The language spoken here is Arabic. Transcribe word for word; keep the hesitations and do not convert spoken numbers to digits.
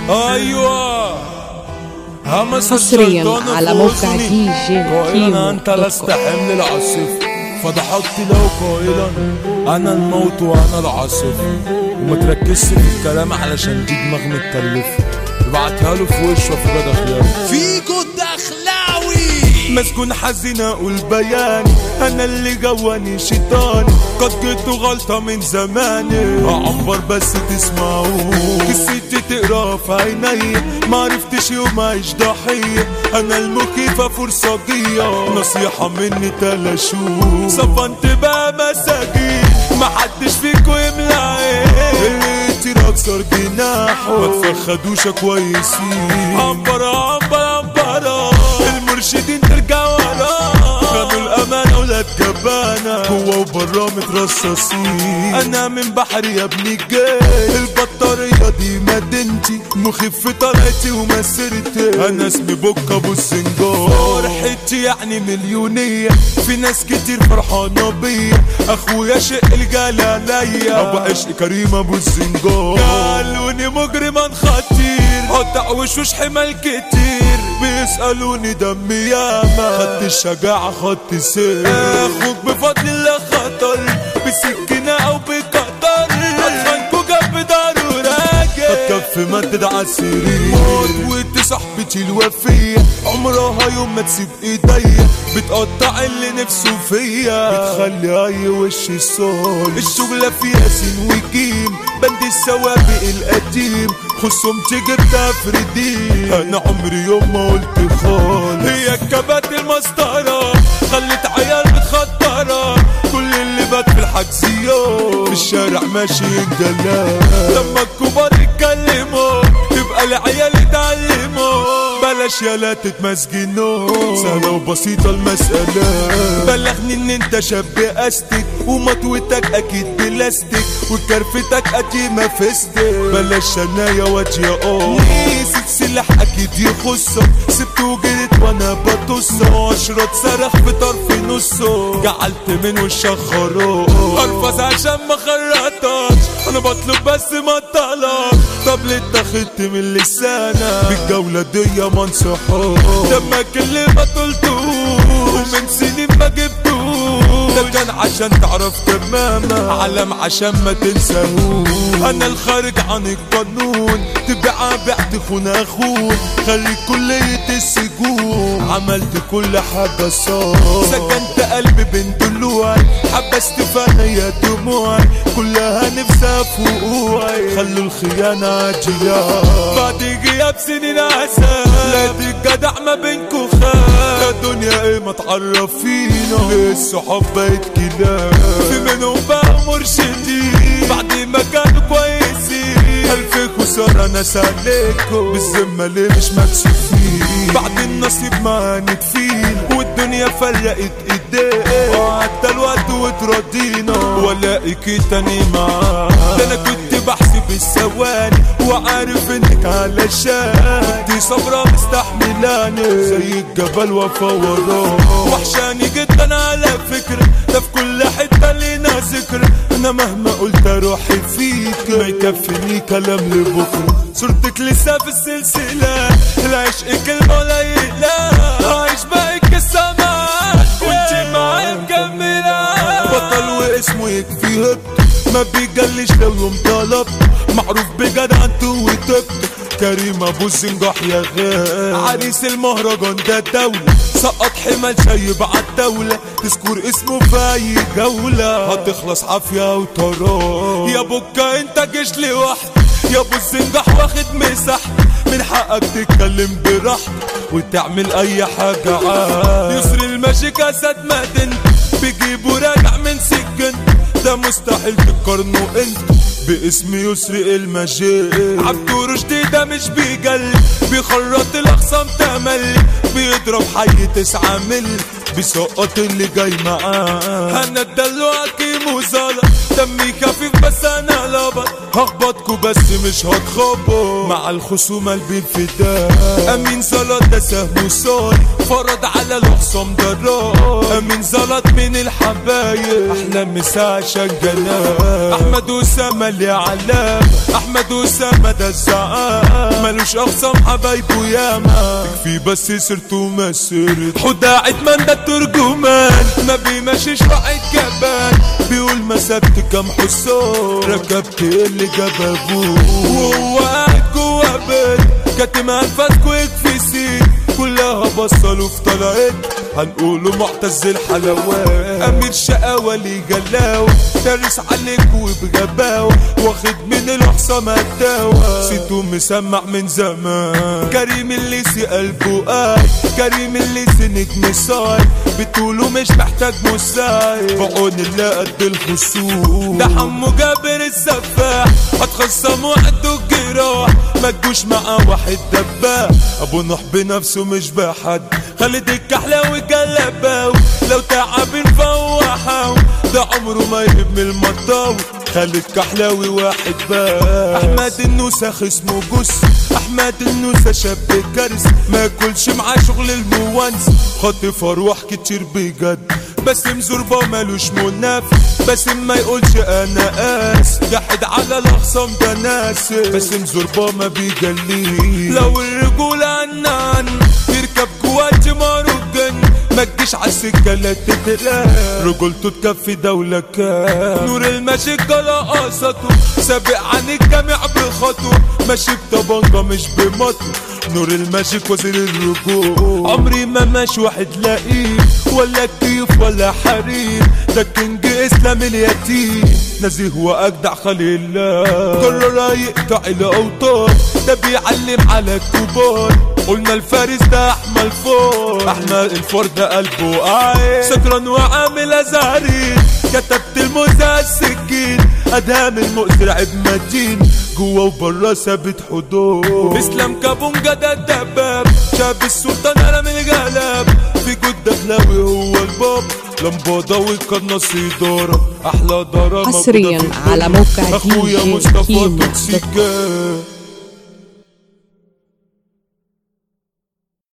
ايوه همس حصريا الشيطان على في موقع أذني. دي جي قائلا كيمو انت دوت لست كوم. حمل العاصف فضحكت له قائلا انا الموت وانا العاصف. وما تركزش في الكلام علشان دي دماغ متكلفه. ابعتها له في وشه في جد خيار فيكو الدخلاوي مسجون حزين اقول بياني انا اللي جواني شيطاني قد جيت غلطة من زماني اعبر بس تسمعوه قصتي تقرا في عيني معرفتش يوم اعيش ضحية انا المخيفة فرصجية نصيحة مني تلاشوه صفنت بقى مساجين محدش فيكو يملى عين اكسر جناحه ما تفخدوش كويسين عنبرة عنبرة عنبرة المرشدين ترجع ورا خانوا الأمان أولاد جبانة جوا وبرا مترصصين أنا من بحري يا ابني الجاي البطارية دي مدينتي مخف طلعتي ومسيرتي أنا اسمي بوكا أبو السنجار فرحتي يعني مليونية في ناس كتير فرحانة بيا أخويا شق الجال عليا أبو عشق كريم أبو السنجار قالوني مجرما خطير قطع وشوش حمال كتير بيسألوني دمي ياما خدت الشجاعة خدت سير اخوك بفضل الله خطر بسكينة او بقطر اطفالكوا جنب دار وراجع هتكفي مدد عالسرير موت صاحبتي الوفية عمرها يوم ما تسيب ايديا بتقطع اللي نفسه فيا بتخلي اي وش صول الشغلة فيها سين وجيم بند السوابق القديم خصومتي جبتها فردين انا عمري يوم ما قلت خالص هي الكبات المسطرة خلت عيال متخطرة كل اللي بات في الحجزيات في الشارع ماشي ينجلى لما الكبار يتكلموا تبقى العيال يتعلموا بلاش يالا تتمسجنوا سهلة وبسيطة المسألة بلغني ان انت شاب استك ومطوتك اكيد بلاستيك وكرفتك قديمة فستك بلاش شنايا وجه اه نسيت سلاح اكيد يخصك سبت وجريت وانا بطصك واشرط صرخ في طرف نصه جعلت من وشك خروج ارفض عشان ما خرطتش انا بطلب بس ما طلب طب ليه اتاخدت من لسانك بالجولة دي ما انصحوش لما كلمة قلتوش ومن سنين ما جبتوش ده كان عشان تعرف تماما علم عشان ما تنساهوش انا الخارج عن القانون تبقى بعت خون اخون خلي كلية السجون عملت كل حاجة صار سكنت قلبي بين دلوعي حبست فانيا دموعي كلها نفسها فوقوعي خلوا الخيانة عجية بعد غياب سنين عسى لا دي الجدع ما بينكو خان يا دنيا ايه ما تعرفينا ليه الصحاب بقت كلاب في منهم بقى مرشدين بعد ما كانوا كويسين الف خسارة ناس عليكم بالذمة ليه مش مكسوفين بعد النصيب ما هنتفين والدنيا فرقت ايدينا وعدى الوقت وتراضينا والاقيكي تاني معاك ده انا كنت بحسب الثواني وعارف انك علشان كنت صبرة مستحملاني زي الجبل وفا وراه وحشاني جدا على فكرة ده في كل حتة لينا ذكر انا مهما قلت روحي فيك ما يكفيني كلام لبكرة صورتك لسه في السلسلة العشق كلمة قليلة عايش باقي السماء وانتي معايا مكملة بطل واسمه يكفي هبت ما بيجلش لو يوم طلبت معروف بجدع انتو وتبت كريم ابو الزنجح يا غالي عريس المهرجان ده دولة سقط حمل شايب عالدولة تذكر اسمه في اي جولة هتخلص عافية وطراب يا بوكا انت جيش لوحدك يا ابو الزنجح واخد مساحة من حقك تتكلم براحتك وتعمل اي حاجة عاد يسر الماجيك اسد مدينتك بيجيبوا راجع من سجن ده مستحيل تقارنه انت باسم يسري المجيد عبدو رشدي ده مش بيجلي بيخرط الاخصام تملي بيضرب حي تسعة ملي بيسقط اللي جاي معاه انا الدلوع كيمو زلط دمي خفيف بس انا لبط هخبطكوا بس مش هتخبط مع الخصومة البين فداء. امين زلط ده سهم صاي فرض على الخصم ضرار. امين زلط من الحبايب احلى مسا عشان جنان. احمد اسامة اللي علام احمد اسامة ده الزعام ملوش اخصام حبايبه ياما تكفي بس سيرته ما سيرت. حدا عدمان ده الترجمان ما بيمشيش واحد كبان بيقول مسكت كام حصان ركبت اللي جاب ابوه وهو قاعد جوا بيت كاتم انفاسكو يكفي سيد كلها بصلوا في طلعت هنقوله معتز الحلوات. امير شقاوة لي جلاوة دارس عليك وبغباوة واخد من الحصام الدواء سيتو مسمع من زمان. كريم الليسي قلبه قاي كريم الليسي نجم صاي بتقولوا مش محتاج مساعد بعون الله قد الخصوم. ده حمو جابر السفاح هتخصم وحده الجراح ما تجوش مع واحد دباح ابو نوح بنفسه مش بحد. خالد الكحلاوي جلباوي لو تعب نفوحاوي ده عمره ما يهب من المطاوي. خالد كحلاوي واحد بقى. احمد النوسة خصمه جس احمد النوسة شاب كارث ما ياكلش معاه شغل الموانس خاطف ارواح كتير بجد. باسم زربا مالوش منافس باسم ما يقولش انا قاس جحد على الاخصام ده ناس. باسم زربا ما بيجليه لو الرجولة عنان يركب جوات ماروجن ما تجيش عالسكة لا تتلاقى رجولته تكفي دولة كام. نور الماشي رقصته سابق عن الجامع بخطوة ماشي بطبنجة مش بمطوة. نور الماشي وزير الرجول عمري ما ماشي واحد لئيم ولا كيف ولا حريم ده كينج اسلام اليتيم نزيه واجدع خليل الله قرر يقطع الاوتار ده بيعلم على الكبار. قلنا الفارس ده احمد الفار احمد الفار ده قلبه قاعد سكران وعامل ازهرين كتبت الموزة السكين ادهام المؤثر عيب متين جوا وبرا ثابت حدود. اسلام كابونجا ده الدباب شاب السلطان قلم الجلاب في جود دخلاوي هو الباب لمبادة وقناص إدارة أحلى ضرامة حصريا على موقع أخويا مصطفى توكسيكا.